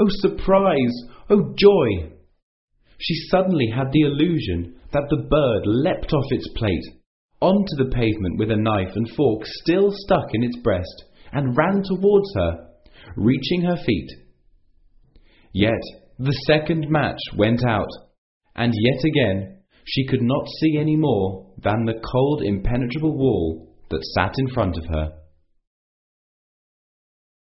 Oh surprise! Oh joy! She suddenly had the illusion that the bird leapt off its plate, onto the pavement with a knife and fork still stuck in its breast, and ran towards her, reaching her feet. Yet the second match went out, and yet again she could not see any more than the cold impenetrable wall that sat in front of her.